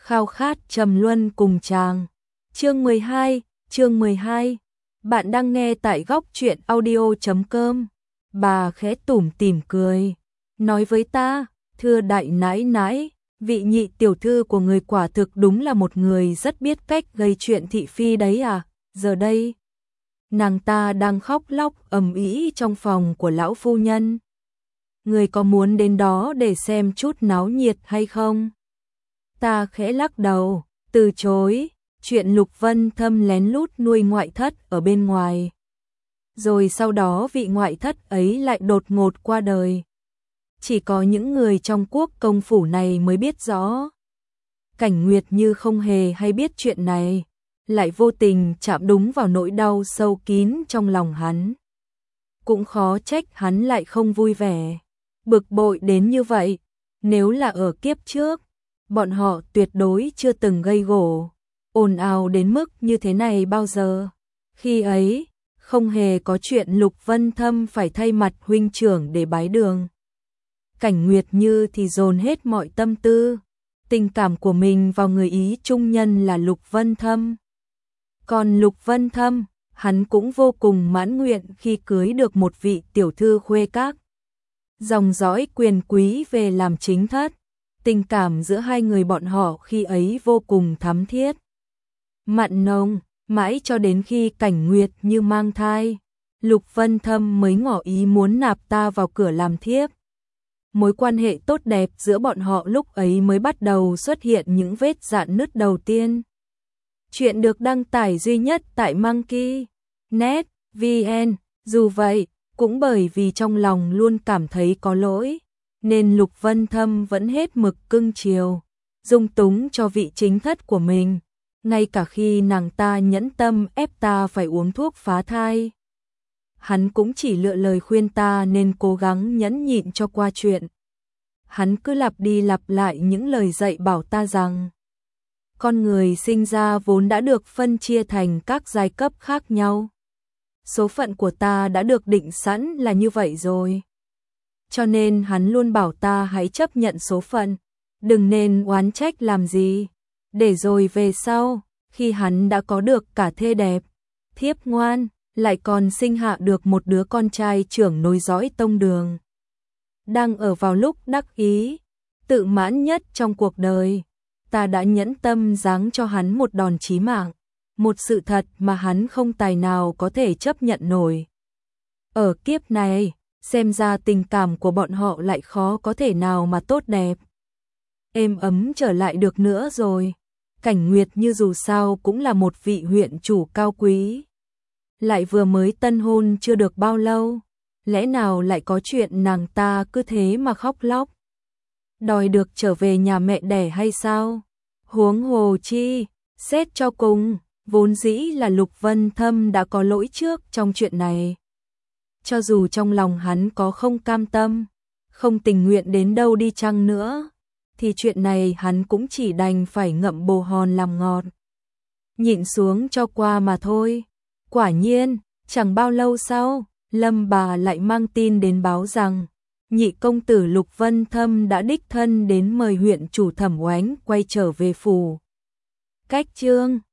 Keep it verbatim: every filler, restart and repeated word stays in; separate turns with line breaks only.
khao khát trầm luân cùng chàng. Chương mười hai, chương mười hai. Bạn đang nghe tại góc truyện audio chấm com. Bà khẽ tủm tỉm cười, nói với ta, thưa đại nãi nãi, vị nhị tiểu thư của người quả thực đúng là một người rất biết cách gây chuyện thị phi đấy à. Giờ đây, nàng ta đang khóc lóc ầm ĩ trong phòng của lão phu nhân. Người có muốn đến đó để xem chút náo nhiệt hay không? Ta khẽ lắc đầu, từ chối, chuyện Lục Vân Thâm lén lút nuôi ngoại thất ở bên ngoài. Rồi sau đó vị ngoại thất ấy lại đột ngột qua đời. Chỉ có những người trong quốc công phủ này mới biết rõ. Cảnh Nguyệt như không hề hay biết chuyện này, lại vô tình chạm đúng vào nỗi đau sâu kín trong lòng hắn. Cũng khó trách hắn lại không vui vẻ, bực bội đến như vậy. Nếu là ở kiếp trước, bọn họ tuyệt đối chưa từng gây gổ, ồn ào đến mức như thế này bao giờ. Khi ấy, không hề có chuyện Lục Vân Thâm phải thay mặt huynh trưởng để bái đường. Cảnh Nguyệt như thì dồn hết mọi tâm tư, tình cảm của mình vào người ý trung nhân là Lục Vân Thâm. Còn Lục Vân Thâm, hắn cũng vô cùng mãn nguyện khi cưới được một vị tiểu thư khuê các, dòng dõi quyền quý về làm chính thất. Tình cảm giữa hai người bọn họ khi ấy vô cùng thắm thiết, mặn nồng, mãi cho đến khi Cảnh Nguyệt như mang thai, Lục Vân Thâm mới ngỏ ý muốn nạp ta vào cửa làm thiếp. Mối quan hệ tốt đẹp giữa bọn họ lúc ấy mới bắt đầu xuất hiện những vết rạn nứt đầu tiên. Chuyện được đăng tải duy nhất tại Monkey chấm net vn. Dù vậy, cũng bởi vì trong lòng luôn cảm thấy có lỗi, nên Lục Vân Thâm vẫn hết mực cưng chiều, dung túng cho vị chính thất của mình, ngay cả khi nàng ta nhẫn tâm ép ta phải uống thuốc phá thai. Hắn cũng chỉ lựa lời khuyên ta nên cố gắng nhẫn nhịn cho qua chuyện. Hắn cứ lặp đi lặp lại những lời dạy bảo ta rằng con người sinh ra vốn đã được phân chia thành các giai cấp khác nhau. Số phận của ta đã được định sẵn là như vậy rồi. Cho nên hắn luôn bảo ta hãy chấp nhận số phận, đừng nên oán trách làm gì. Để rồi về sau, khi hắn đã có được cả thê đẹp, thiếp ngoan, lại còn sinh hạ được một đứa con trai trưởng nối dõi tông đường. Đang ở vào lúc đắc ý, tự mãn nhất trong cuộc đời, ta đã nhẫn tâm giáng cho hắn một đòn chí mạng, một sự thật mà hắn không tài nào có thể chấp nhận nổi. Ở kiếp này, xem ra tình cảm của bọn họ lại khó có thể nào mà tốt đẹp, êm ấm trở lại được nữa rồi. Cảnh Nguyệt như dù sao cũng là một vị huyện chủ cao quý, lại vừa mới tân hôn chưa được bao lâu, lẽ nào lại có chuyện nàng ta cứ thế mà khóc lóc, đòi được trở về nhà mẹ đẻ hay sao? Huống hồ chi, xét cho cùng, vốn dĩ là Lục Vân Thâm đã có lỗi trước trong chuyện này. Cho dù trong lòng hắn có không cam tâm, không tình nguyện đến đâu đi chăng nữa, thì chuyện này hắn cũng chỉ đành phải ngậm bồ hòn làm ngọt, nhịn xuống cho qua mà thôi. Quả nhiên, chẳng bao lâu sau, Lâm bà lại mang tin đến báo rằng nhị công tử Lục Vân Thâm đã đích thân đến mời huyện chủ Thẩm Oánh quay trở về phủ. Cách chương